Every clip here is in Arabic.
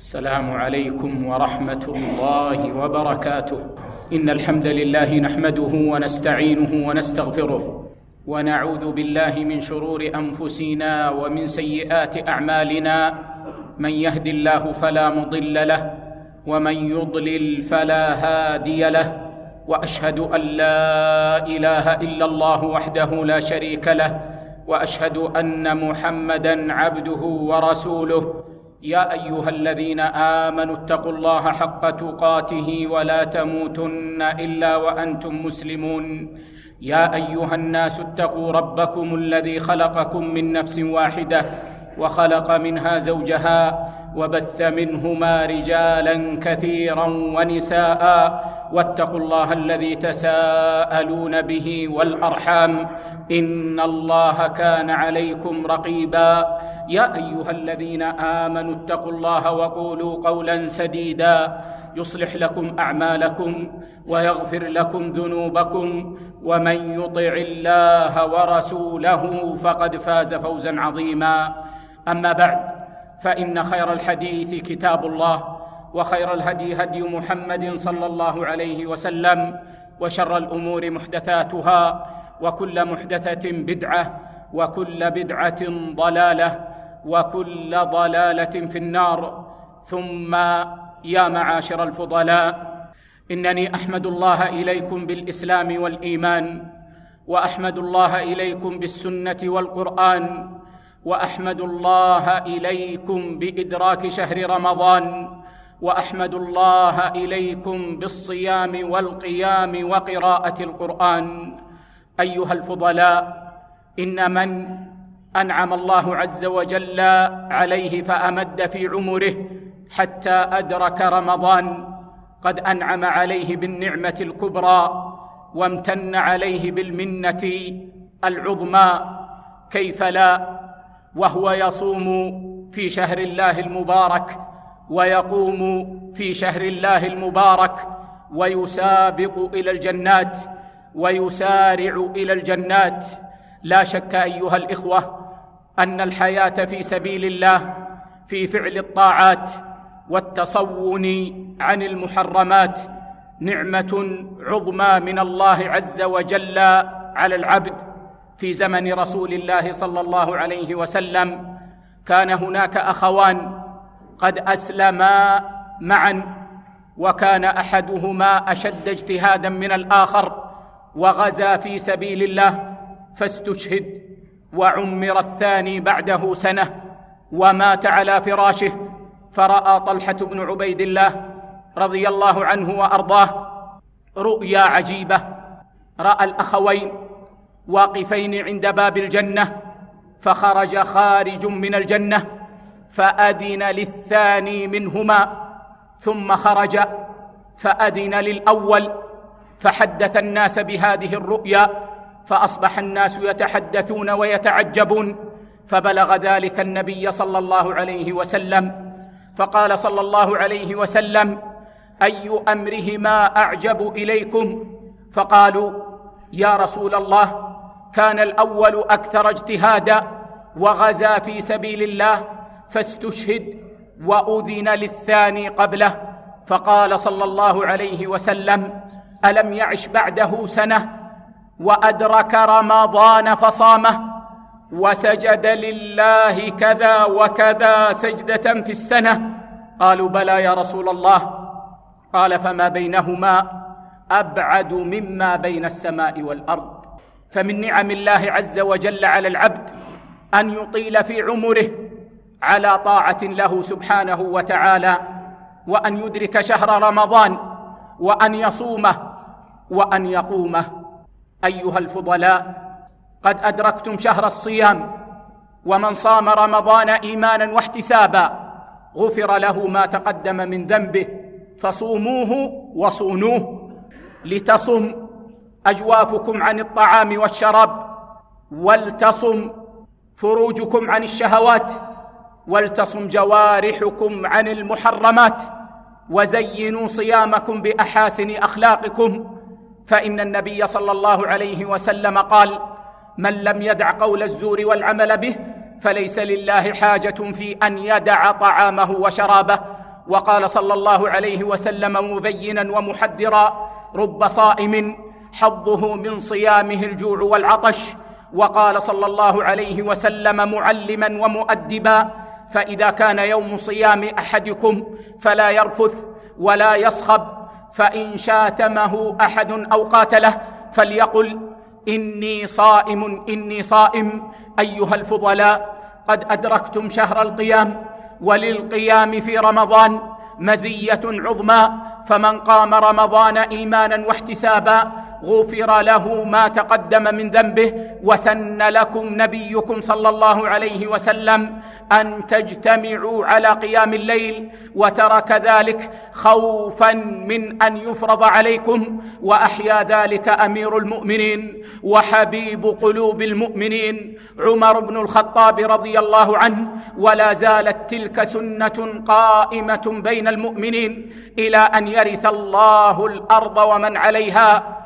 السلام عليكم ورحمة الله وبركاته. إن الحمد لله نحمده ونستعينه ونستغفره، ونعوذ بالله من شرور أنفسنا ومن سيئات أعمالنا. من يهد الله فلا مضل له، ومن يضلل فلا هادي له، وأشهد أن لا إله إلا الله وحده لا شريك له، وأشهد أن محمدًا عبده ورسوله. يا أيها الذين آمنوا اتقوا الله حق تقاته ولا تموتن إلا وأنتم مسلمون. يا أيها الناس اتقوا ربكم الذي خلقكم من نفس واحدة، وخلق منها زوجها، وبث منهما رجالا كثيرا ونساء، واتقوا الله الذي تساءلون به والأرحام، إن الله كان عليكم رقيبا. يا أيها الذين آمنوا اتقوا الله وقولوا قولا سديدا يصلح لكم أعمالكم ويغفر لكم ذنوبكم، ومن يطع الله ورسوله فقد فاز فوزا عظيما. أما بعد، فإن خير الحديث كتاب الله، وخير الهدي هدي محمد صلى الله عليه وسلم، وشر الأمور محدثاتها، وكل محدثة بدعة، وكل بدعة ضلالة، وكل ضلالة في النار. ثم يا معاشر الفضلاء، إنني أحمد الله إليكم بالإسلام والإيمان، وأحمد الله إليكم بالسنة والقرآن، وأحمد الله إليكم بإدراك شهر رمضان، وأحمد الله إليكم بالصيام والقيام وقراءة القرآن. أيها الفضلاء، إن من أنعم الله عز وجل عليه فأمد في عمره حتى أدرك رمضان قد أنعم عليه بالنعمة الكبرى، وامتن عليه بالمنة العظمى. كيف لا وهو يصوم في شهر الله المبارك، ويقوم في شهر الله المبارك، ويسابق إلى الجنات ويسارع إلى الجنات. لا شك أيها الإخوة أن الحياة في سبيل الله في فعل الطاعات والتصون عن المحرمات نعمة عظمى من الله عز وجل على العبد. في زمن رسول الله صلى الله عليه وسلم كان هناك أخوان قد أسلما معا، وكان أحدهما أشد اجتهادا من الآخر، وغزا في سبيل الله فاستشهد، وعمر الثاني بعده سنة ومات على فراشه. فرأى طلحة بن عبيد الله رضي الله عنه وأرضاه رؤيا عجيبة. رأى الأخوين واقفين عند باب الجنة، فخرج خارج من الجنة فأذن للثاني منهما، ثم خرج فأذن للأول، فحدث الناس بهذه الرؤيا، فأصبح الناس يتحدثون ويتعجبون، فبلغ ذلك النبي صلى الله عليه وسلم، فقال صلى الله عليه وسلم: أي أمرهما أعجب إليكم؟ فقالوا: يا رسول الله، كان الأول أكثر اجتهادا وغزا في سبيل الله فاستشهد، وأذن للثاني قبله. فقال صلى الله عليه وسلم: ألم يعش بعده سنة وأدرك رمضان فصامه، وسجد لله كذا وكذا سجدة في السنة؟ قالوا: بلى يا رسول الله. قال: فما بينهما أبعد مما بين السماء والأرض. فمن نعم الله عز وجل على العبد أن يطيل في عمره على طاعة له سبحانه وتعالى، وأن يدرك شهر رمضان، وأن يصومه، وأن يقومه. أيها الفضلاء، قد أدركتم شهر الصيام، ومن صام رمضان إيمانا واحتسابا غفر له ما تقدم من ذنبه، فصوموه وصونوه، لتصم أجوافكم عن الطعام والشراب، ولتصم فروجكم عن الشهوات، ولتصم جوارحكم عن المحرمات، وزينوا صيامكم بأحاسن أخلاقكم. فإن النبي صلى الله عليه وسلم قال: من لم يدع قول الزور والعمل به فليس لله حاجة في أن يدع طعامه وشرابه. وقال صلى الله عليه وسلم مبينا ومحذرا: رب صائم حظه من صيامه الجوع والعطش. وقال صلى الله عليه وسلم معلما ومؤدبا: فإذا كان يوم صيام أحدكم فلا يرفث ولا يصخب، فإن شاتمه أحد أو قاتله فليقل: إني صائم إني صائم. أيها الفضلاء، قد أدركتم شهر القيام، وللقيام في رمضان مزية عظمى، فمن قام رمضان إيمانا واحتسابا غفر له ما تقدم من ذنبه. وسن لكم نبيكم صلى الله عليه وسلم أن تجتمعوا على قيام الليل، وترك ذلك خوفا من أن يفرض عليكم، وأحيا ذلك أمير المؤمنين وحبيب قلوب المؤمنين عمر بن الخطاب رضي الله عنه. ولا زالت تلك سنة قائمة بين المؤمنين إلى أن يرث الله الأرض ومن عليها.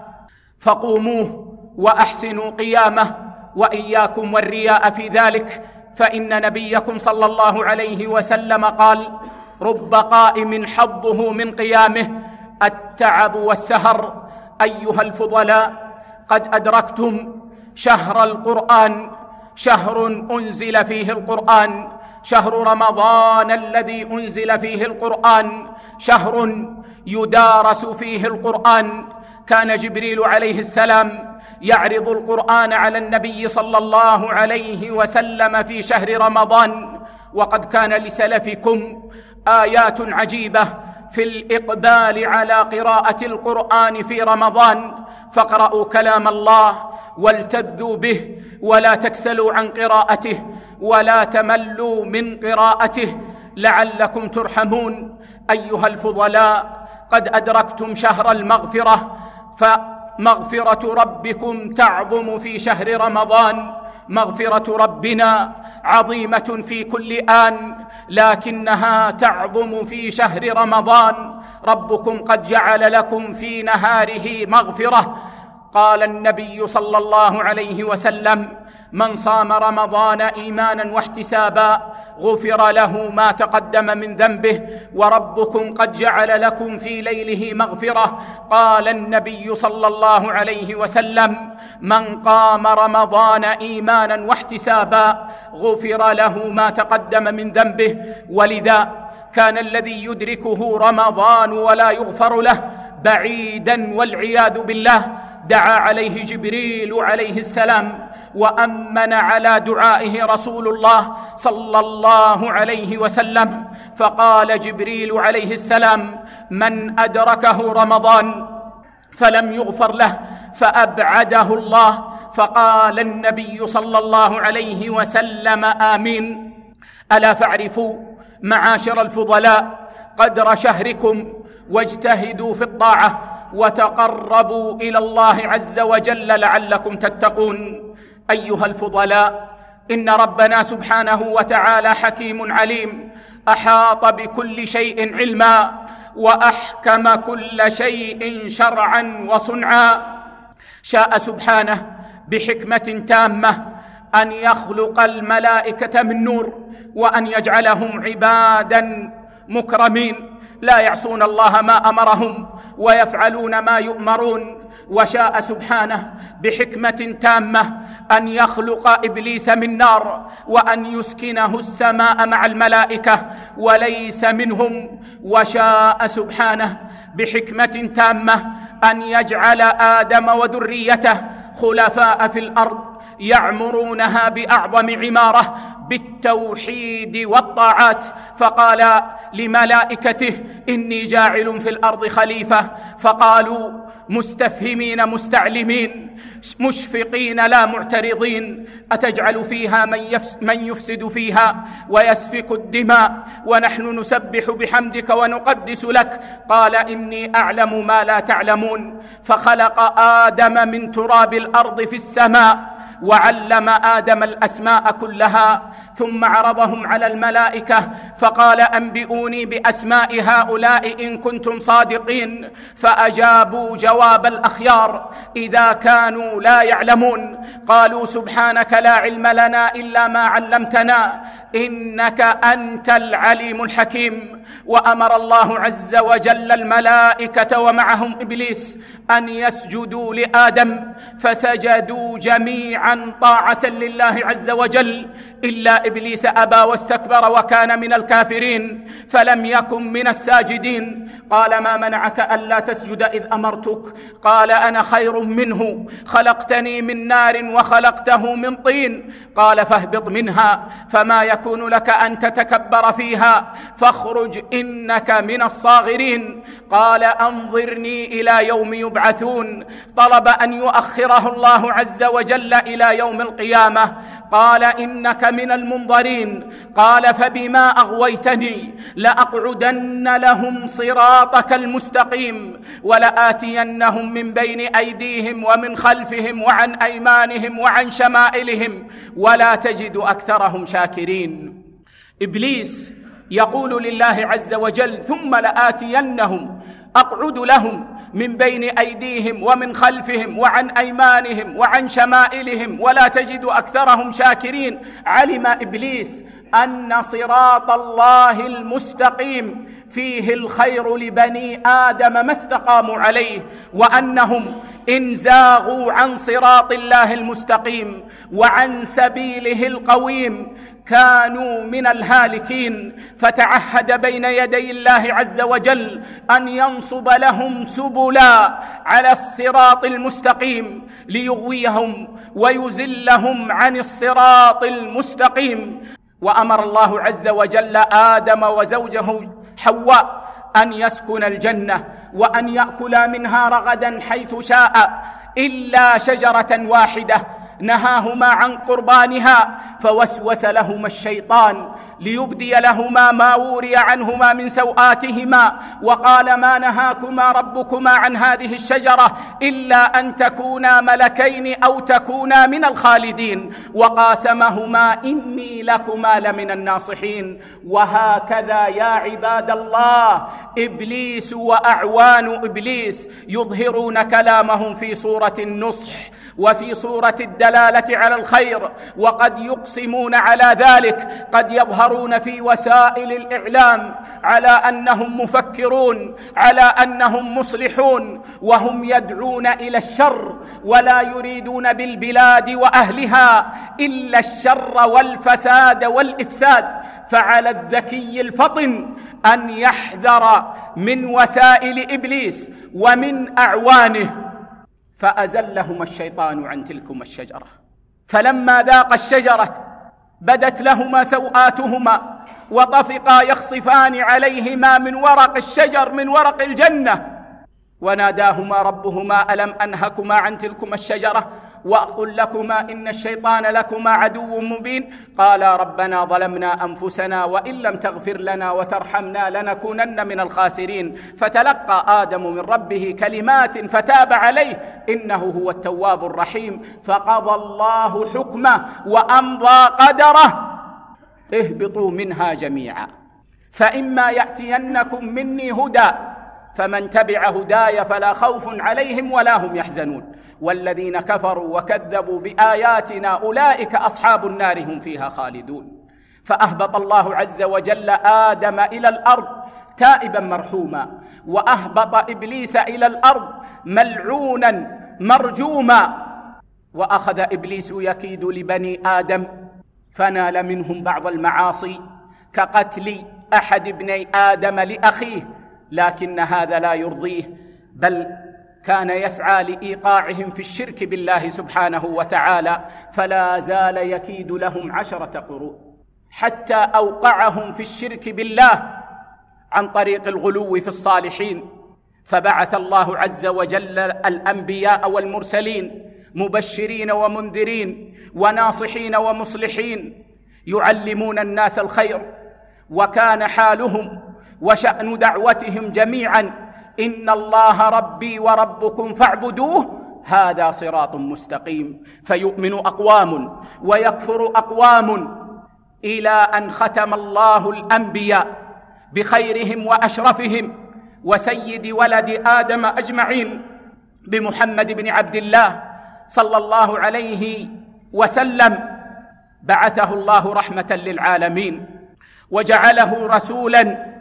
فقوموه وأحسنوا قيامه، وإياكم والرياء في ذلك، فإن نبيكم صلى الله عليه وسلم قال: رب قائم حظه من قيامه التعب والسهر. أيها الفضلاء، قد أدركتم شهر القرآن، شهر أنزل فيه القرآن، شهر رمضان الذي أنزل فيه القرآن، شهر يدارس فيه القرآن. كان جبريل عليه السلام يعرض القرآن على النبي صلى الله عليه وسلم في شهر رمضان، وقد كان لسلفكم آيات عجيبة في الإقبال على قراءة القرآن في رمضان. فاقرأوا كلام الله والتذوا به، ولا تكسلوا عن قراءته، ولا تملوا من قراءته لعلكم ترحمون. أيها الفضلاء، قد أدركتم شهر المغفرة، فمغفرة ربكم تعظم في شهر رمضان. مغفرة ربنا عظيمة في كل آن، لكنها تعظم في شهر رمضان. ربكم قد جعل لكم في نهاره مغفرة. قال النبي صلى الله عليه وسلم: من صام رمضان إيمانا واحتسابا غفر له ما تقدم من ذنبه، وربكم قد جعل لكم في ليله مغفرة. قال النبي صلى الله عليه وسلم: من قام رمضان إيمانا واحتسابا غفر له ما تقدم من ذنبه. ولذا كان الذي يدركه رمضان ولا يغفر له بعيدا والعياذ بالله دعا عليه جبريل عليه السلام، وأمن على دعائه رسول الله صلى الله عليه وسلم. فقال جبريل عليه السلام: من أدركه رمضان فلم يغفر له فأبعده الله. فقال النبي صلى الله عليه وسلم: آمين. ألا فاعرفوا معاشر الفضلاء قدر شهركم، واجتهدوا في الطاعة، وتقربوا إلى الله عز وجل لعلكم تتقون. أيها الفضلاء، إن ربنا سبحانه وتعالى حكيم عليم، أحاط بكل شيء علما، وأحكم كل شيء شرعا وصنعا. شاء سبحانه بحكمة تامة أن يخلق الملائكة من نور، وأن يجعلهم عبادا مكرمين لا يعصون الله ما أمرهم ويفعلون ما يؤمرون. وشاء سبحانه بحكمة تامة أن يخلق إبليس من نار، وأن يسكنه السماء مع الملائكة وليس منهم. وشاء سبحانه بحكمة تامة أن يجعل آدم وذريته خلفاء في الأرض يعمرونها بأعظم عمارة بالتوحيد والطاعات. فقال لملائكته: إني جاعل في الأرض خليفة. فقالوا مستفهمين مستعلمين مشفقين لا معترضين: أتجعل فيها من يفسد فيها ويسفك الدماء ونحن نسبح بحمدك ونقدس لك؟ قال: إني أعلم ما لا تعلمون. فخلق آدم من تراب الأرض في السماء، وعلم آدم الأسماء كلها، ثم عرضهم على الملائكة فقال: أنبئوني بأسماء هؤلاء إن كنتم صادقين. فأجابوا جواب الأخيار إذا كانوا لا يعلمون. قالوا: سبحانك لا علم لنا إلا ما علمتنا إنك أنت العليم الحكيم. وأمر الله عز وجل الملائكة ومعهم إبليس أن يسجدوا لآدم، فسجدوا جميعا طاعة لله عز وجل، إلا إبليس أبى واستكبر وكان من الكافرين فلم يكن من الساجدين. قال: ما منعك ألا تسجد إذ أمرتك؟ قال: أنا خير منه، خلقتني من نار وخلقته من طين. قال: فاهبط منها، فما يكون لك أن تتكبر فيها، فاخرج إنك من الصاغرين. قال: أنظرني إلى يوم يبعثون. طلب أن يؤخره الله عز وجل إلى يوم القيامة. قال: إنك من المنظرين. قال: فبما أغويتني لأقعدن لهم صراطك المستقيم، ولآتينهم من بين أيديهم ومن خلفهم وعن أيمانهم وعن شمائلهم، ولا تجد أكثرهم شاكرين. إبليس يقول لله عز وجل: ثم لآتينهم، أقعد لهم من بين أيديهم ومن خلفهم وعن أيمانهم وعن شمائلهم، ولا تجد أكثرهم شاكرين. علم إبليس أن صراط الله المستقيم فيه الخير لبني آدم ما استقاموا عليه، وأنهم إن زاغوا عن صراط الله المستقيم وعن سبيله القويم كانوا من الهالكين. فتعهد بين يدي الله عز وجل أن ينصب لهم سبلا على الصراط المستقيم ليغويهم ويزلهم عن الصراط المستقيم. وأمر الله عز وجل آدم وزوجه حواء أن يسكن الجنة وأن يأكلا منها رغدا حيث شاء، إلا شجرة واحدة نهاهما عن قربانها، فوسوس لهما الشيطان ليبدي لهما ما وري عنهما من سوآتهما، وقال: ما نهاكما ربكما عن هذه الشجرة إلا أن تكونا ملكين أو تكونا من الخالدين، وقاسمهما إني لكما لمن الناصحين. وهكذا يا عباد الله إبليس وأعوان إبليس يظهرون كلامهم في صورة النصح وفي صورة الدلالة على الخير، وقد يقسمون على ذلك، قد يظهرون في وسائل الإعلام على أنهم مفكرون، على أنهم مصلحون، وهم يدعون إلى الشر ولا يريدون بالبلاد وأهلها إلا الشر والفساد والإفساد. فعلى الذكي الفطن أن يحذر من وسائل إبليس ومن أعوانه. فأزلهما الشيطان عن تلكما الشجرة، فلما ذاقا الشجرة بدت لهما سوآتهما وطفقا يخصفان عليهما من ورق الشجر، من ورق الجنة. وناداهما ربهما: ألم أنهكما عن تلكما الشجرة وأقل لكما إن الشيطان لكما عدو مبين؟ قالا ربنا ظلمنا أنفسنا وإن لم تغفر لنا وترحمنا لنكونن من الخاسرين. فتلقى آدم من ربه كلمات فتاب عليه إنه هو التواب الرحيم. فقضى الله حكمه وأمضى قدره: اهبطوا منها جميعا، فإما يأتينكم مني هدى فمن تبع هداي فلا خوف عليهم ولا هم يحزنون، والذين كفروا وكذبوا بآياتنا أولئك أصحاب النار هم فيها خالدون. فأهبط الله عز وجل آدم إلى الأرض تائبا مرحوما، وأهبط إبليس إلى الأرض ملعونا مرجوما. وأخذ إبليس يكيد لبني آدم فنال منهم بعض المعاصي كقتل أحد ابني آدم لأخيه، لكن هذا لا يرضيه، بل كان يسعى لإيقاعهم في الشرك بالله سبحانه وتعالى، فلا زال يكيد لهم 10 قرون حتى أوقعهم في الشرك بالله عن طريق الغلو في الصالحين. فبعث الله عز وجل الأنبياء والمرسلين مبشرين ومنذرين وناصحين ومصلحين يعلمون الناس الخير، وكان حالهم وشأن دعوتهم جميعا: إن الله ربي وربكم فاعبدوه هذا صراط مستقيم. فيؤمن أقوام ويكفر أقوام، إلى أن ختم الله الأنبياء بخيرهم وأشرفهم وسيد ولد آدم أجمعين بمحمد بن عبد الله صلى الله عليه وسلم. بعثه الله رحمة للعالمين وجعله رسولا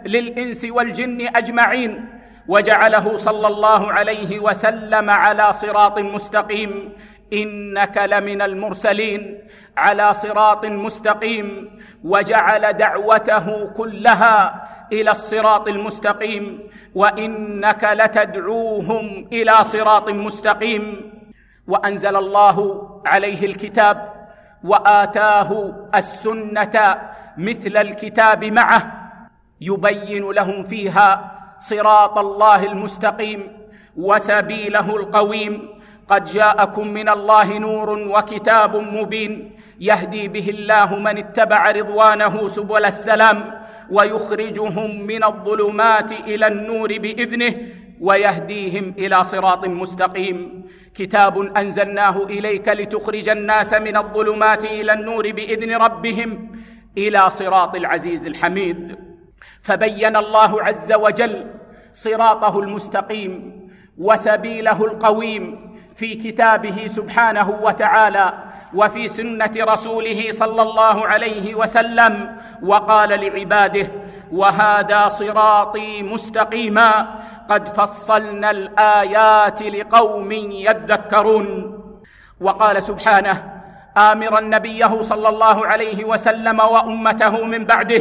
للإنس والجن أجمعين، وجعله صلى الله عليه وسلم على صراط مستقيم. إنك لمن المرسلين على صراط مستقيم، وجعل دعوته كلها إلى الصراط المستقيم، وإنك لتدعوهم إلى صراط مستقيم. وأنزل الله عليه الكتاب وآتاه السنة مثل الكتاب معه، يبين لهم فيها صراط الله المستقيم وسبيله القويم. قد جاءكم من الله نور وكتاب مبين يهدي به الله من اتبع رضوانه سبل السلام ويخرجهم من الظلمات إلى النور بإذنه ويهديهم إلى صراط مستقيم. كتاب أنزلناه إليك لتخرج الناس من الظلمات إلى النور بإذن ربهم إلى صراط العزيز الحميد. فبين الله عز وجل صراطه المستقيم وسبيله القويم في كتابه سبحانه وتعالى وفي سنة رسوله صلى الله عليه وسلم، وقال لعباده: وهذا صراطي مستقيما قد فصلنا الآيات لقوم يذكرون. وقال سبحانه آمرا نبيه صلى الله عليه وسلم وأمته من بعده: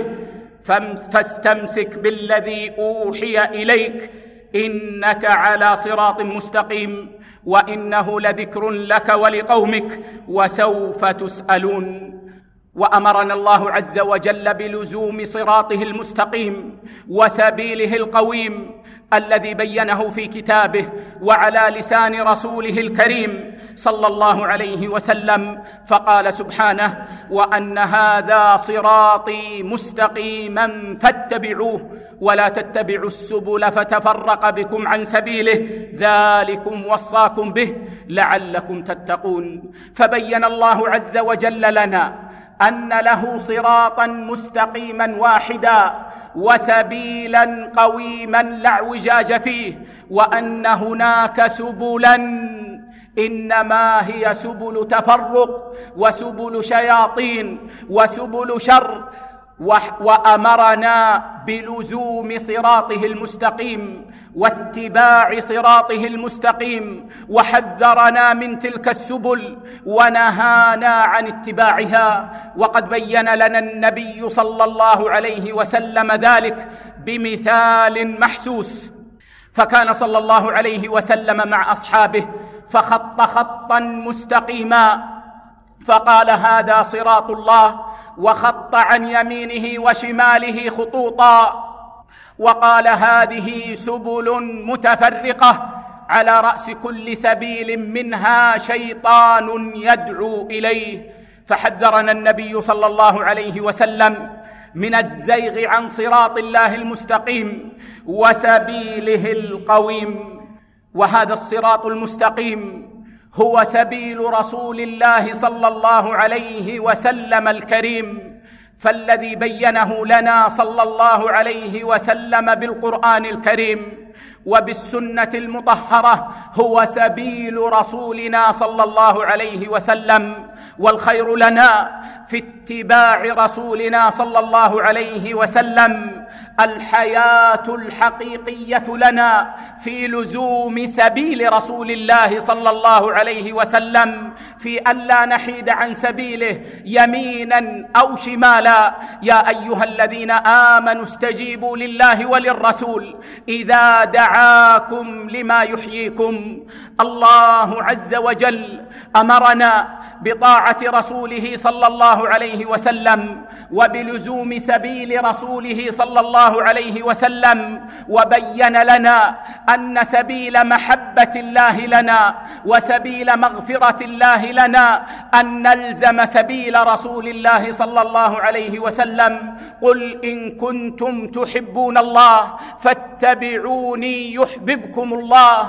فاستمسك بالذي أوحي إليك إنك على صراط مستقيم وإنه لذكر لك ولقومك وسوف تسألون. وأمرنا الله عز وجل بلزوم صراطه المستقيم وسبيله القويم الذي بينه في كتابه وعلى لسان رسوله الكريم صلى الله عليه وسلم، فقال سبحانه: وأن هذا صراطي مستقيما فاتبعوه ولا تتبعوا السبل فتفرق بكم عن سبيله ذلكم وصاكم به لعلكم تتقون. فبين الله عز وجل لنا أن له صراطا مستقيما واحدا وسبيلا قويما لا اعوجاج فيه، وأن هناك سبلا إنما هي سبل تفرق وسبل شياطين وسبل شر، وأمرنا بلزوم صراطه المستقيم واتباع صراطه المستقيم، وحذرنا من تلك السبل ونهانا عن اتباعها. وقد بين لنا النبي صلى الله عليه وسلم ذلك بمثال محسوس. فكان صلى الله عليه وسلم مع أصحابه فخط خطا مستقيما فقال: هذا صراط الله، وخط عن يمينه وشماله خطوطا وقال: هذه سبل متفرقة على رأس كل سبيل منها شيطان يدعو إليه. فحذرنا النبي صلى الله عليه وسلم من الزيغ عن صراط الله المستقيم وسبيله القويم. وهذا الصراط المستقيم هو سبيل رسول الله صلى الله عليه وسلم الكريم، فالذي بينه لنا صلى الله عليه وسلم بالقرآن الكريم وبالسنة المطهرة هو سبيل رسولنا صلى الله عليه وسلم. والخير لنا في اتباع رسولنا صلى الله عليه وسلم، الحياة الحقيقية لنا في لزوم سبيل رسول الله صلى الله عليه وسلم، في ألا نحيد عن سبيله يمينا أو شمالا. يا أيها الذين آمنوا استجيبوا لله وللرسول إذا دعاكم لما يحييكم. الله عز وجل أمرنا بطاعة رسوله صلى الله عليه وسلم وبلزوم سبيل رسوله صلى الله عليه وسلم، وبين لنا أن سبيل محبة الله لنا وسبيل مغفرة الله لنا أن نلزم سبيل رسول الله صلى الله عليه وسلم. قل إن كنتم تحبون الله فاتبعوني يحببكم الله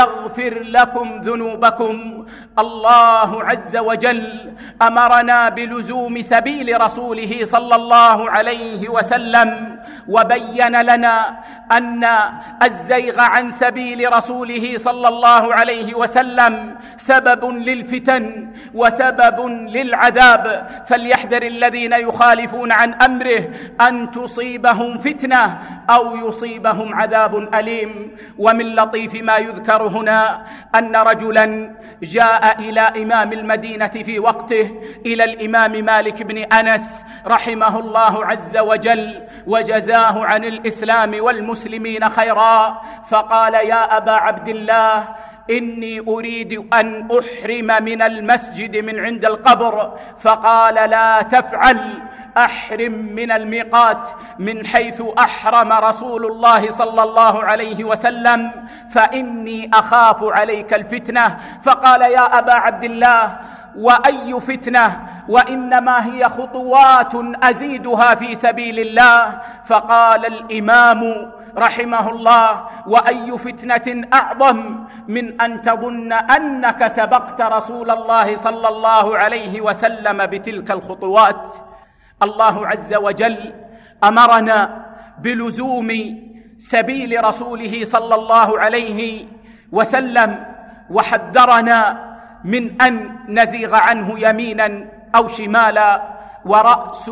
ويغفر لكم ذنوبكم. الله عز وجل أمرنا بلزوم بلزوم سبيل رسوله صلى الله عليه وسلم، وبين لنا أن الزيغ عن سبيل رسوله صلى الله عليه وسلم سبب للفتن وسبب للعذاب، فليحذر الذين يخالفون عن أمره أن تصيبهم فتنة أو يصيبهم عذاب أليم. ومن لطيف ما يذكر هنا أن رجلا جاء إلى إمام المدينة في وقته، إلى الإمام مالك بن أنس رحمه الله عز وجل وجزاه عن الإسلام والمسلمين خيرا، فقال: يا أبا عبد الله، إني أريد أن أحرم من المسجد من عند القبر. فقال: لا تفعل، أحرم من الميقات من حيث أحرم رسول الله صلى الله عليه وسلم، فإني أخاف عليك الفتنة. فقال: يا أبا عبد الله، وأي فتنة؟ وإنما هي خطوات أزيدها في سبيل الله. فقال الإمام رحمه الله: وأي فتنة أعظم من أن تظن أنك سبقت رسول الله صلى الله عليه وسلم بتلك الخطوات. الله عز وجل أمرنا بلزوم سبيل رسوله صلى الله عليه وسلم، وحذرنا من أن نزيغ عنه يمينا أو شمالا، ورأس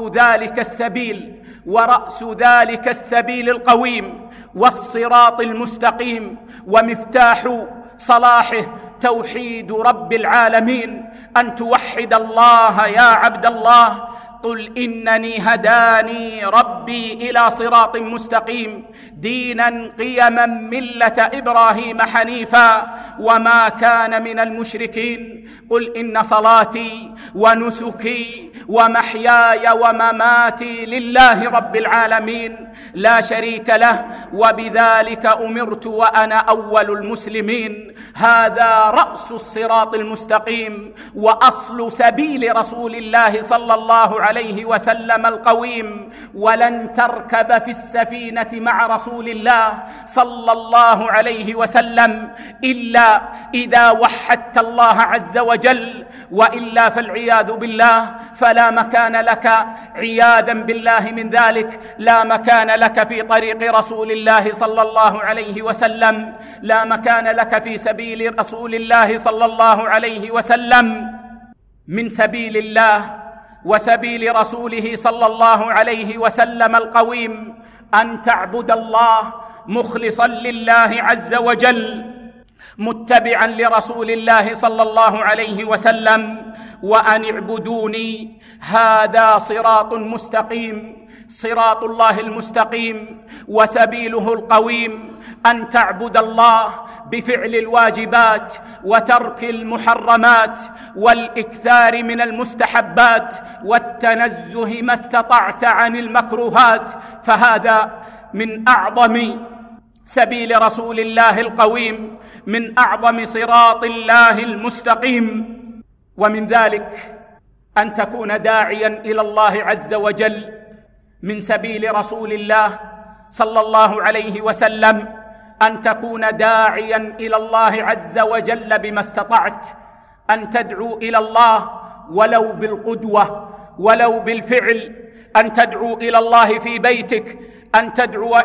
ذلك السبيل القويم والصراط المستقيم ومفتاح صلاحه توحيد رب العالمين، أن توحد الله يا عبد الله. قل إنني هداني ربي إلى صراط مستقيم دينا قيما ملة إبراهيم حنيفا وما كان من المشركين. قل إن صلاتي ونسكي ومحياي ومماتي لله رب العالمين لا شريك له، وبذلك أمرت وأنا أول المسلمين. هذا رأس الصراط المستقيم وأصل سبيل رسول الله صلى الله عليه وسلم القويم. ولن تركب في السفينة مع رسول الله صلى الله عليه وسلم إلا إذا وحدت الله عز وجل، وإلا فالعياذ بالله فلا مكان لك، عياذا بالله من ذلك، لا مكان لك في طريق رسول الله صلى الله عليه وسلم، لا مكان لك في سبيل رسول الله صلى الله عليه وسلم. من سبيل الله وسبيل رسوله صلى الله عليه وسلم القويم أن تعبد الله مخلصا لله عز وجل متبعا لرسول الله صلى الله عليه وسلم، وأن اعبدوني، هذا صراط مستقيم، صراط الله المستقيم وسبيله القويم. أن تعبد الله بفعل الواجبات وترك المحرمات والإكثار من المستحبات والتنزه ما استطعت عن المكروهات، فهذا من أعظم سبيل رسول الله القويم، من أعظم صراط الله المستقيم. ومن ذلك أن تكون داعيا إلى الله عز وجل من سبيل رسول الله صلى الله عليه وسلم، أن تكون داعيا إلى الله عز وجل بما استطعت، أن تدعو إلى الله ولو بالقدوة ولو بالفعل، أن تدعو إلى الله في بيتك، أن تدعو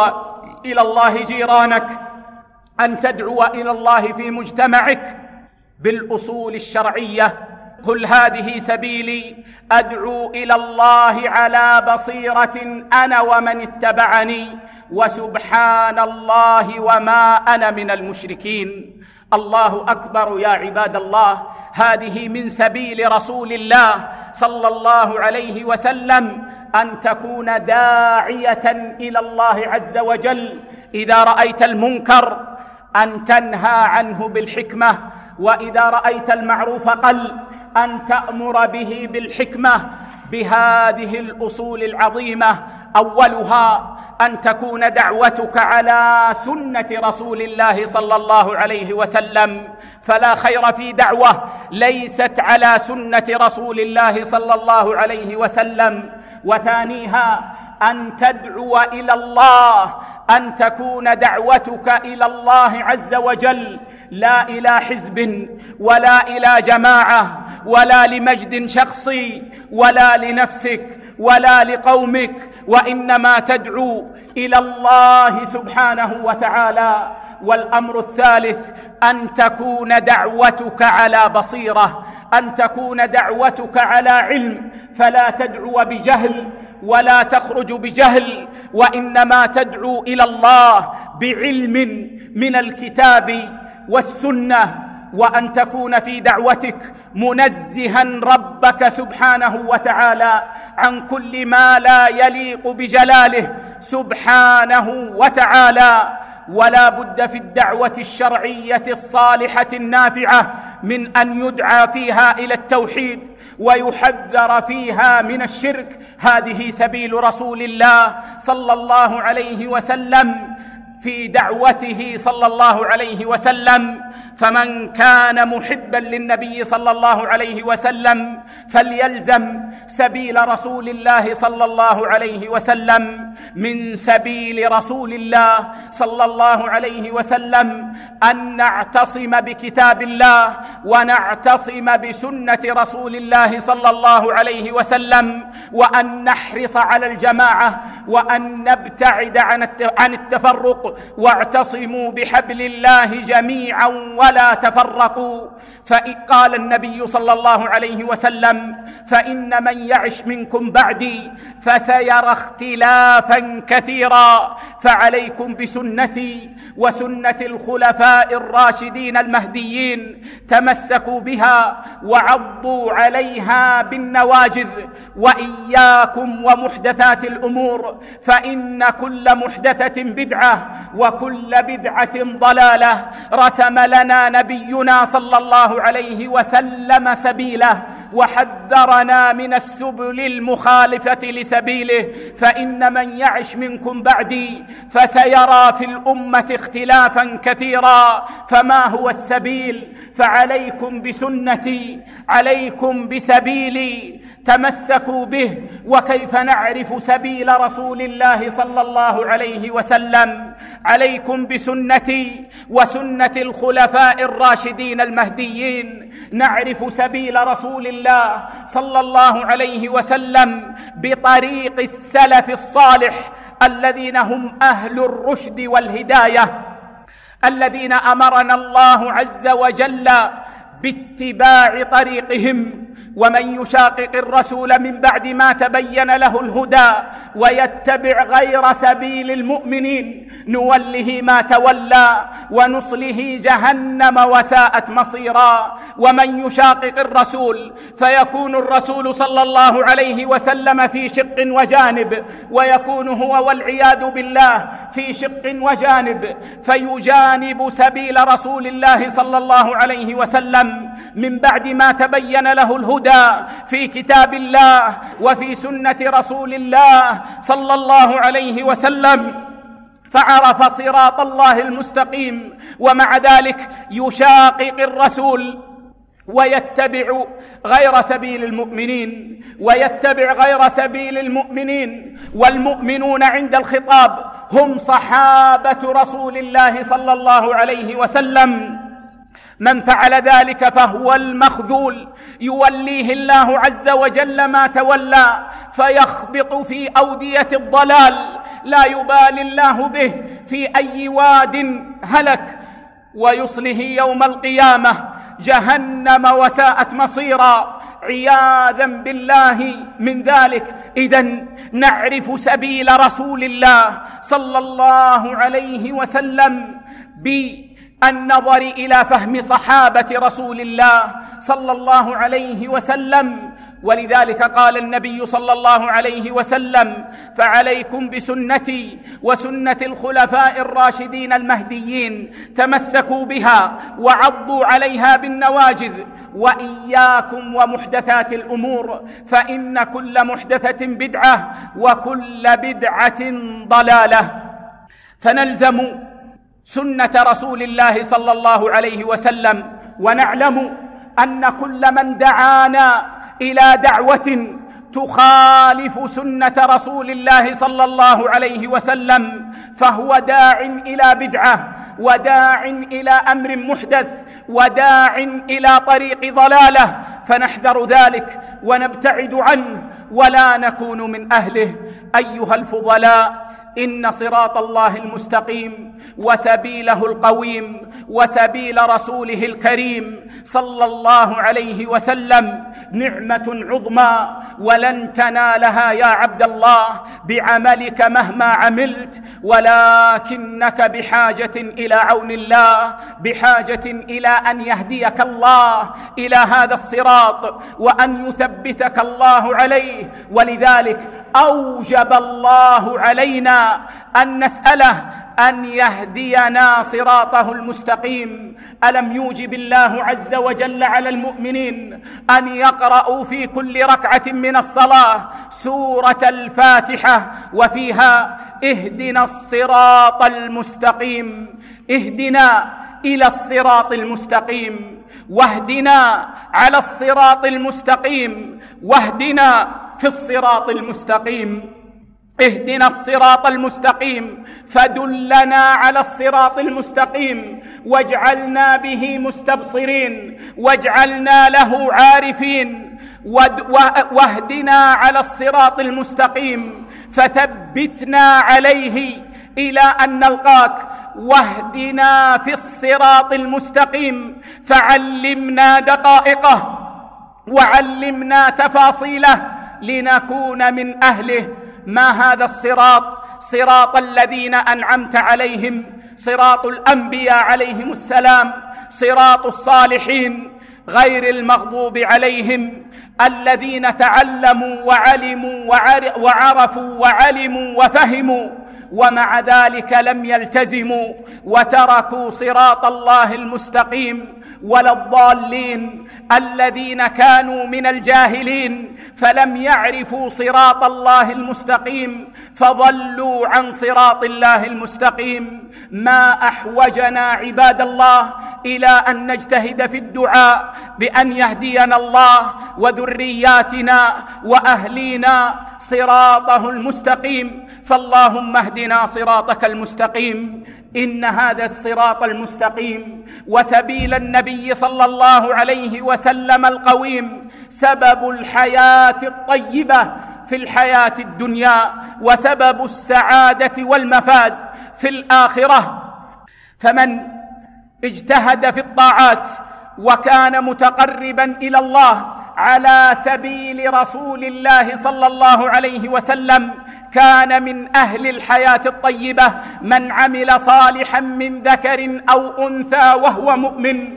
إلى الله جيرانك، أن تدعو إلى الله في مجتمعك بالأصول الشرعية. قل هذه سبيلي أدعو إلى الله على بصيرة أنا ومن اتبعني وسبحان الله وما أنا من المشركين. الله أكبر يا عباد الله، هذه من سبيل رسول الله صلى الله عليه وسلم، أن تكون داعية إلى الله عز وجل. إذا رأيت المنكر أن تنهى عنه بالحكمة، وإذا رأيت المعروف قل أن تأمر به بالحكمة، بهذه الأصول العظيمة. أولها أن تكون دعوتك على سنة رسول الله صلى الله عليه وسلم، فلا خير في دعوة ليست على سنة رسول الله صلى الله عليه وسلم. وثانيها أن تدعو إلى الله، أن تكون دعوتك إلى الله عز وجل لا إلى حزب ولا إلى جماعة ولا لمجد شخصي ولا لنفسك ولا لقومك، وإنما تدعو إلى الله سبحانه وتعالى. والأمر الثالث أن تكون دعوتك على بصيرة، أن تكون دعوتك على علم، فلا تدعو بجهل ولا تخرج بجهل، وإنما تدعو إلى الله بعلم من الكتاب والسنة، وأن تكون في دعوتك منزها ربك سبحانه وتعالى عن كل ما لا يليق بجلاله سبحانه وتعالى. ولا بد في الدعوة الشرعية الصالحة النافعة من أن يدعى فيها إلى التوحيد ويحذر فيها من الشرك. هذه سبيل رسول الله صلى الله عليه وسلم في دعوته صلى الله عليه وسلم. فمن كان محبا للنبي صلى الله عليه وسلم فليلزم سبيل رسول الله صلى الله عليه وسلم. من سبيل رسول الله صلى الله عليه وسلم أن نعتصم بكتاب الله ونعتصم بسنة رسول الله صلى الله عليه وسلم، وأن نحرص على الجماعة، وأن نبتعد عن التفرق. واعتصموا بحبل الله جميعا ولا تفرقوا. فقال النبي صلى الله عليه وسلم: فإن من يعش منكم بعدي فسيرى اختلافا كثيرا، فعليكم بسنتي وسنة الخلفاء الراشدين المهديين، تمسكوا بها وعضوا عليها بالنواجذ، وإياكم ومحدثات الأمور، فإن كل محدثة بدعة وكل بدعة ضلالة. رسم لنا نبينا صلى الله عليه وسلم سبيله وحذرنا من السبل المخالفة لسبيله. فإن من يعش منكم بعدي فسيرى في الأمة اختلافا كثيرا. فما هو السبيل؟ فعليكم بسنتي، عليكم بسبيلي، تمسكوا به. وكيف نعرف سبيل رسول الله صلى الله عليه وسلم؟ عليكم بسنتي وسنة الخلفاء الراشدين المهديين. نعرف سبيل رسول الله صلى الله عليه وسلم بطريق السلف الصالح الذين هم أهل الرشد والهداية، الذين أمرنا الله عز وجل باتباع طريقهم. ومن يشاقق الرسول من بعد ما تبين له الهدى ويتبع غير سبيل المؤمنين نوله ما تولى ونصله جهنم وساءت مصيرا. ومن يشاقق الرسول فيكون الرسول صلى الله عليه وسلم في شق وجانب، ويكون هو والعياذ بالله في شق وجانب، فيجانب سبيل رسول الله صلى الله عليه وسلم من بعد ما تبين له الهدى في كتاب الله وفي سنة رسول الله صلى الله عليه وسلم، فعرف صراط الله المستقيم. ومع ذلك يشاقق الرسول ويتبع غير سبيل المؤمنين، ويتبع غير سبيل المؤمنين. والمؤمنون عند الخطاب هم صحابة رسول الله صلى الله عليه وسلم. من فعل ذلك فهو المخذول، يوليه الله عز وجل ما تولى فيخبط في أودية الضلال، لا يبالي الله به في أي واد هلك، ويصله يوم القيامة جهنم وساءت مصيرا، عياذا بالله من ذلك. إذن نعرف سبيل رسول الله صلى الله عليه وسلم بالنظر إلى فهم صحابة رسول الله صلى الله عليه وسلم. ولذلك قال النبي صلى الله عليه وسلم: فعليكم بسنتي وسنة الخلفاء الراشدين المهديين، تمسكوا بها وعضوا عليها بالنواجذ، وإياكم ومحدثات الأمور، فإن كل محدثة بدعة وكل بدعة ضلالة. فنلزم سنة رسول الله صلى الله عليه وسلم، ونعلم أن كل من دعانا إلى دعوة تخالف سنة رسول الله صلى الله عليه وسلم فهو داع إلى بدعة، وداع إلى أمر محدث وداع إلى طريق ضلالة، فنحذر ذلك ونبتعد عنه ولا نكون من أهله. أيها الفضلاء، إن صراط الله المستقيم وسبيله القويم وسبيل رسوله الكريم صلى الله عليه وسلم نعمة عظمى، ولن تنالها يا عبد الله بعملك مهما عملت، ولكنك بحاجة إلى عون الله، بحاجة إلى أن يهديك الله إلى هذا الصراط وأن يثبتك الله عليه. ولذلك أوجب الله علينا أن نسأله أن يهدينا صراطه المستقيم. ألم يوجب الله عز وجل على المؤمنين أن يقرأوا في كل ركعة من الصلاة سورة الفاتحة وفيها اهدنا الصراط المستقيم، اهدنا إلى الصراط المستقيم، واهدنا على الصراط المستقيم، واهدنا في الصراط المستقيم. اهدنا الصراط المستقيم فدلنا على الصراط المستقيم، واجعلنا به مستبصرين، واجعلنا له عارفين، واهدنا على الصراط المستقيم فثبتنا عليه إلى أن نلقاك، واهدنا في الصراط المستقيم فعلمنا دقائقه وعلمنا تفاصيله لنكون من أهله. ما هذا الصراط؟ صراط الذين أنعمت عليهم، صراط الأنبياء عليهم السلام، صراط الصالحين، غير المغضوب عليهم، الذين تعلموا وعلموا وعرفوا وعلموا وفهموا ومع ذلك لم يلتزموا وتركوا صراط الله المستقيم، ولا الضالين الذين كانوا من الجاهلين فلم يعرفوا صراط الله المستقيم فضلوا عن صراط الله المستقيم. ما أحوجنا عباد الله إلى أن نجتهد في الدعاء بأن يهدينا الله وذرياتنا وأهلينا صراطه المستقيم. فاللهم اهدنا صراطك المستقيم. إن هذا الصراط المستقيم وسبيل النبي صلى الله عليه وسلم القويم سبب الحياة الطيبة في الحياة الدنيا وسبب السعادة والمفاز في الآخرة. فمن اجتهد في الطاعات وكان متقربا إلى الله على سبيل رسول الله صلى الله عليه وسلم كان من أهل الحياة الطيبة. من عمل صالحا من ذكر أو أنثى وهو مؤمن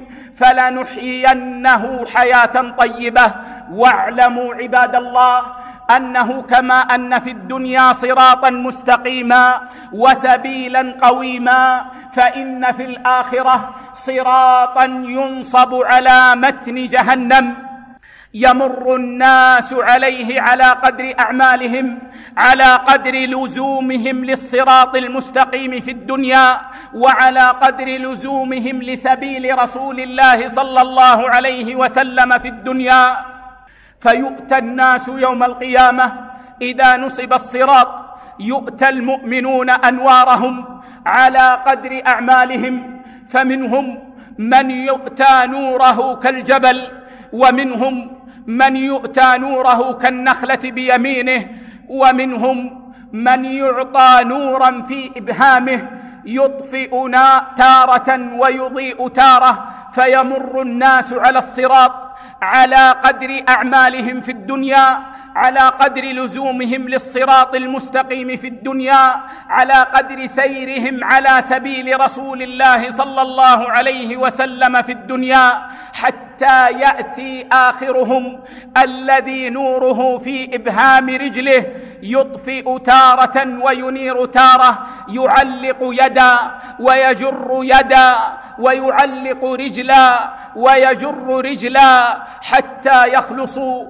فلنحيينه حياة طيبة. واعلموا عباد الله أنه كما أن في الدنيا صراطا مستقيما وسبيلا قويما فإن في الآخرة صراطا ينصب على متن جهنم يمر الناس عليه على قدر أعمالهم، على قدر لزومهم للصراط المستقيم في الدنيا وعلى قدر لزومهم لسبيل رسول الله صلى الله عليه وسلم في الدنيا. فيؤتى الناس يوم القيامة إذا نصب الصراط يؤتى المؤمنون أنوارهم على قدر أعمالهم، فمنهم من يؤتى نوره كالجبل، ومنهم من يؤتى نوره كالنخلة بيمينه، ومنهم من يعطى نورا في إبهامه يطفئ تارة ويضيء تارة. فيمر الناس على الصراط على قدر أعمالهم في الدنيا، على قدر لزومهم للصراط المستقيم في الدنيا، على قدر سيرهم على سبيل رسول الله صلى الله عليه وسلم في الدنيا، حتى يأتي آخرهم الذي نوره في إبهام رجله يطفئ تارة وينير تارة، يعلق يدا ويجر يدا ويعلق رجلا ويجر رجلا حتى يخلصوا.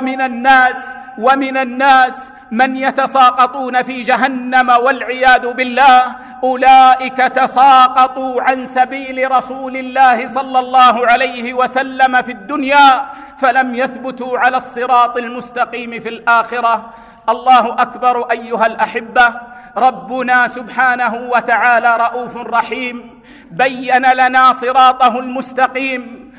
ومن الناس من يتساقطون في جهنم والعياذ بالله. أولئك تساقطوا عن سبيل رسول الله صلى الله عليه وسلم في الدنيا فلم يثبتوا على الصراط المستقيم في الآخرة. الله أكبر أيها الأحبة. ربنا سبحانه وتعالى رؤوف رحيم، بين لنا صراطه المستقيم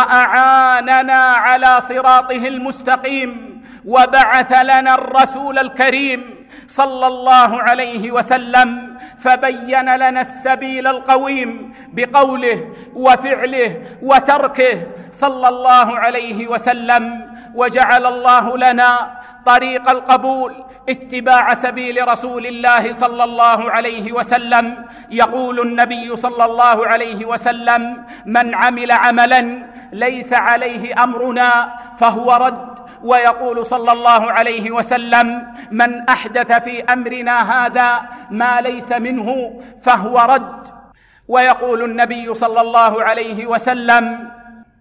وأعاننا على صراطه المستقيم، وبعث لنا الرسول الكريم صلى الله عليه وسلم فبين لنا السبيل القويم بقوله وفعله وتركه صلى الله عليه وسلم، وجعل الله لنا طريق القبول اتباع سبيل رسول الله صلى الله عليه وسلم. يقول النبي صلى الله عليه وسلم: من عمل عملا ليس عليه أمرنا فهو رد. ويقول صلى الله عليه وسلم: من أحدث في أمرنا هذا ما ليس منه فهو رد. ويقول النبي صلى الله عليه وسلم: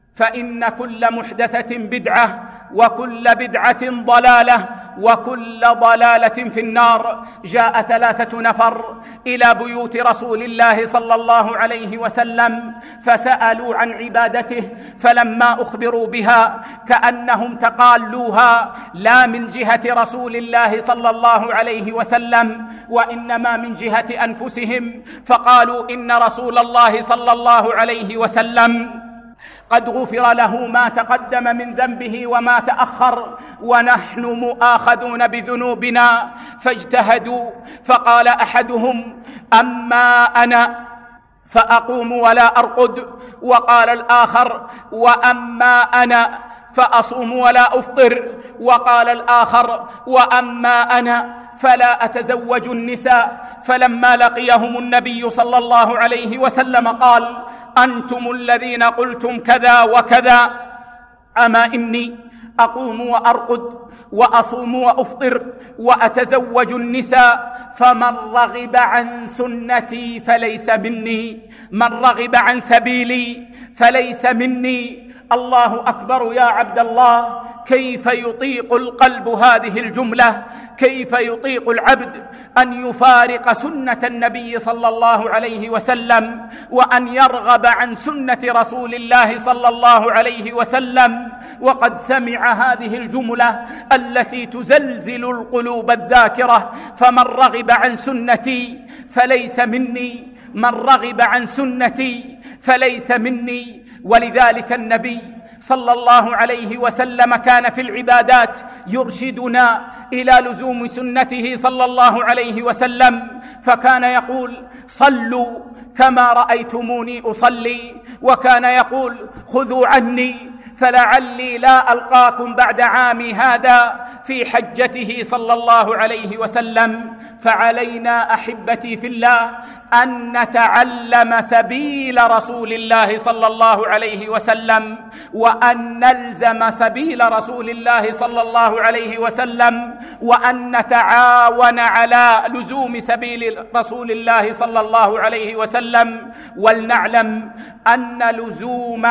فإن كل محدثة بدعة وكل بدعة ضلالة وكل ضلالة في النار. جاء 3 نفر إلى بيوت رسول الله صلى الله عليه وسلم فسألوا عن عبادته، فلما أخبروا بها كأنهم تقالوها لا من جهة رسول الله صلى الله عليه وسلم وإنما من جهة أنفسهم، فقالوا إن رسول الله صلى الله عليه وسلم قد غفر له ما تقدم من ذنبه وما تأخر ونحن مؤاخذون بذنوبنا. فاجتهدوا، فقال أحدهم: أما أنا فأقوم ولا أرقد، وقال الآخر: وأما أنا فأصوم ولا أفطر، وقال الآخر: وأما أنا فلا أتزوج النساء. فلما لقيهم النبي صلى الله عليه وسلم قال: أنتم الذين قلتم كذا وكذا، أما إني أقوم وأرقد وأصوم وأفطر وأتزوج النساء، فمن رغب عن سنتي فليس مني، من رغب عن سبيلي فليس مني. الله أكبر يا عبد الله، كيف يطيق القلب هذه الجملة؟ كيف يطيق العبد أن يفارق سنة النبي صلى الله عليه وسلم وأن يرغب عن سنة رسول الله صلى الله عليه وسلم وقد سمع هذه الجملة التي تزلزل القلوب الذاكرة: فمن رغب عن سنتي فليس مني، من رغب عن سنتي فليس مني. ولذلك النبي صلى الله عليه وسلم كان في العبادات يرشدنا إلى لزوم سنته صلى الله عليه وسلم، فكان يقول: صلوا كما رأيتموني أصلي، وكان يقول: خذوا عني فلعلي لا ألقاكم بعد عامي هذا، في حجته صلى الله عليه وسلم. فعلينا أحبتي في الله أن نتعلم سبيل رسول الله صلى الله عليه وسلم، وأن نلزم سبيل رسول الله صلى الله عليه وسلم، وأن نتعاون على لزوم سبيل رسول الله صلى الله عليه وسلم. ولنعلم أن لزوم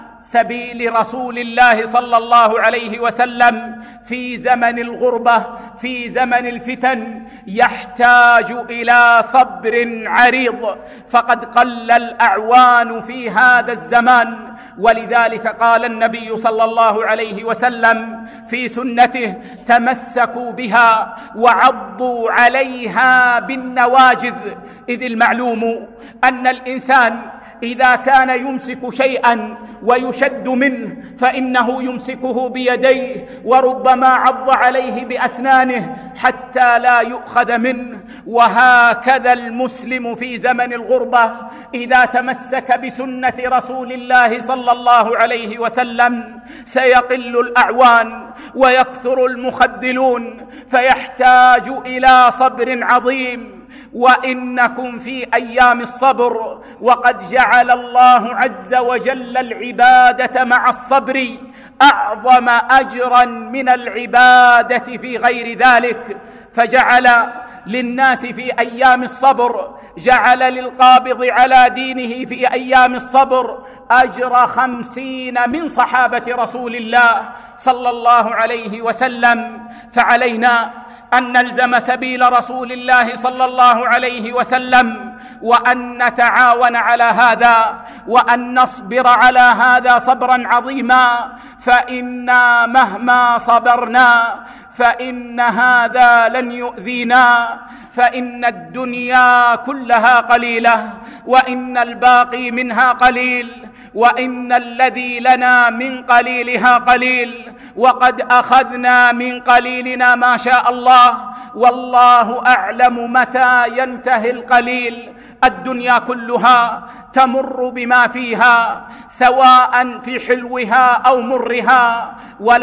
سبيل رسول الله صلى الله عليه وسلم في زمن الغربة، في زمن الفتن، يحتاج إلى صبر عريض، فقد قل الأعوان في هذا الزمان. ولذلك قال النبي صلى الله عليه وسلم في سنته: تمسكوا بها وعضوا عليها بالنواجذ. إذ المعلوم أن الإنسان إذا كان يمسك شيئا ويشد منه فإنه يمسكه بيديه، وربما عض عليه بأسنانه حتى لا يؤخذ منه. وهكذا المسلم في زمن الغربة إذا تمسك بسنة رسول الله صلى الله عليه وسلم سيقل الأعوان ويكثر المخذلون، فيحتاج إلى صبر عظيم. وإنكم في أيام الصبر، وقد جعل الله عز وجل العبادة مع الصبر أعظم أجرا من العبادة في غير ذلك، فجعل للناس في أيام الصبر، جعل للقابض على دينه في أيام الصبر أجر 50 من صحابة رسول الله صلى الله عليه وسلم. فعلينا أن نلزم سبيل رسول الله صلى الله عليه وسلم، وأن نتعاون على هذا، وأن نصبر على هذا صبرا عظيما، فإنا مهما صبرنا فإن هذا لن يؤذينا، فإن الدنيا كلها قليلة، وإن الباقي منها قليل، وإن الذي لنا من قليلها قليل، وقد أخذنا من قليلنا ما شاء الله، والله أعلم متى ينتهي القليل. الدنيا كلها تمر بما فيها، سواء في حلوها أو مرها،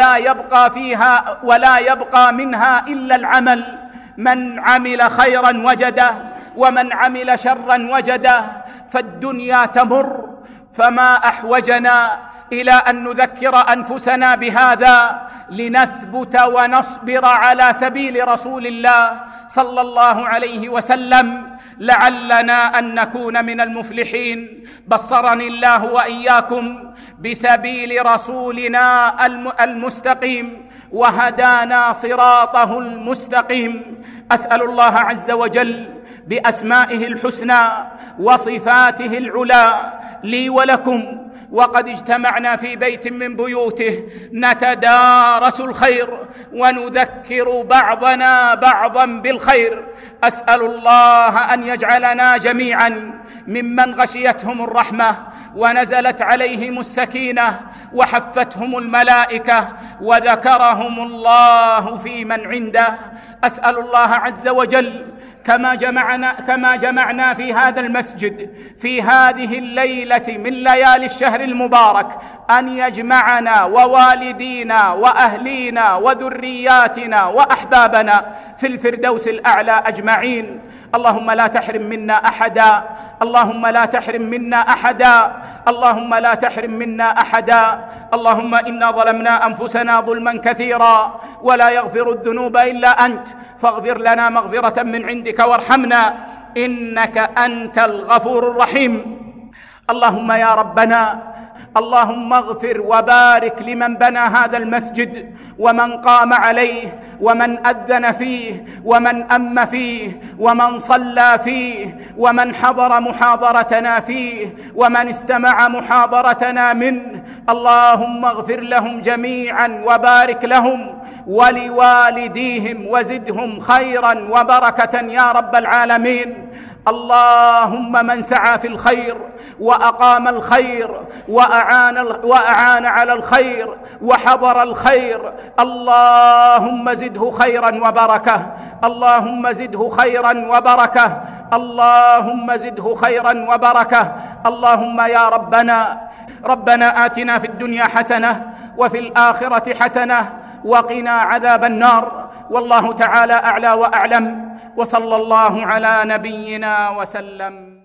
ولا يبقى منها إلا العمل. من عمل خيرا وجده، ومن عمل شرا وجده، فالدنيا تمر. فما أحوجنا إلى أن نذكر أنفسنا بهذا لنثبت ونصبر على سبيل رسول الله صلى الله عليه وسلم، لعلنا أن نكون من المفلحين. بصرني الله وإياكم بسبيل رسولنا المستقيم، وهدانا صراطه المستقيم. أسأل الله عز وجل بأسمائه الحسنى وصفاته العلى لي ولكم، وقد اجتمعنا في بيت من بيوته نتدارس الخير ونذكر بعضنا بعضا بالخير. أسأل الله أن يجعلنا جميعا ممن غشيتهم الرحمة ونزلت عليهم السكينة وحفتهم الملائكة وذكرهم الله في من عنده. أسأل الله عز وجل كما جمعنا في هذا المسجد في هذه الليلة من ليالي الشهر المبارك، أن يجمعنا ووالدينا وأهلينا وذرياتنا وأحبابنا في الفردوس الأعلى أجمعين. اللهم لا تحرم منا أحدا، اللهم لا تحرم منا أحدا، اللهم لا تحرم منا أحدا. اللهم إنا ظلمنا أنفسنا ظلما كثيرا ولا يغفر الذنوب إلا أنت، فاغفر لنا مغفرة من عندك وارحمنا إنك أنت الغفور الرحيم. اللهم يا ربنا، اللهم اغفر وبارك لمن بنى هذا المسجد ومن قام عليه ومن أذن فيه ومن أم فيه ومن صلى فيه ومن حضر محاضرتنا فيه ومن استمع محاضرتنا منه. اللهم اغفر لهم جميعا وبارك لهم ولوالديهم وزدهم خيرا وبركة يا رب العالمين. اللهم من سعى في الخير وأقام الخير وأعان على الخير وحضر الخير، اللهم زده خيرا وبركة، اللهم زده خيرا وبركة، اللهم زده خيرا وبركة. اللهم يا ربنا آتنا في الدنيا حسنة وفي الآخرة حسنة وقنا عذاب النار. والله تعالى أعلى وأعلم، وصلى الله على نبينا وسلم.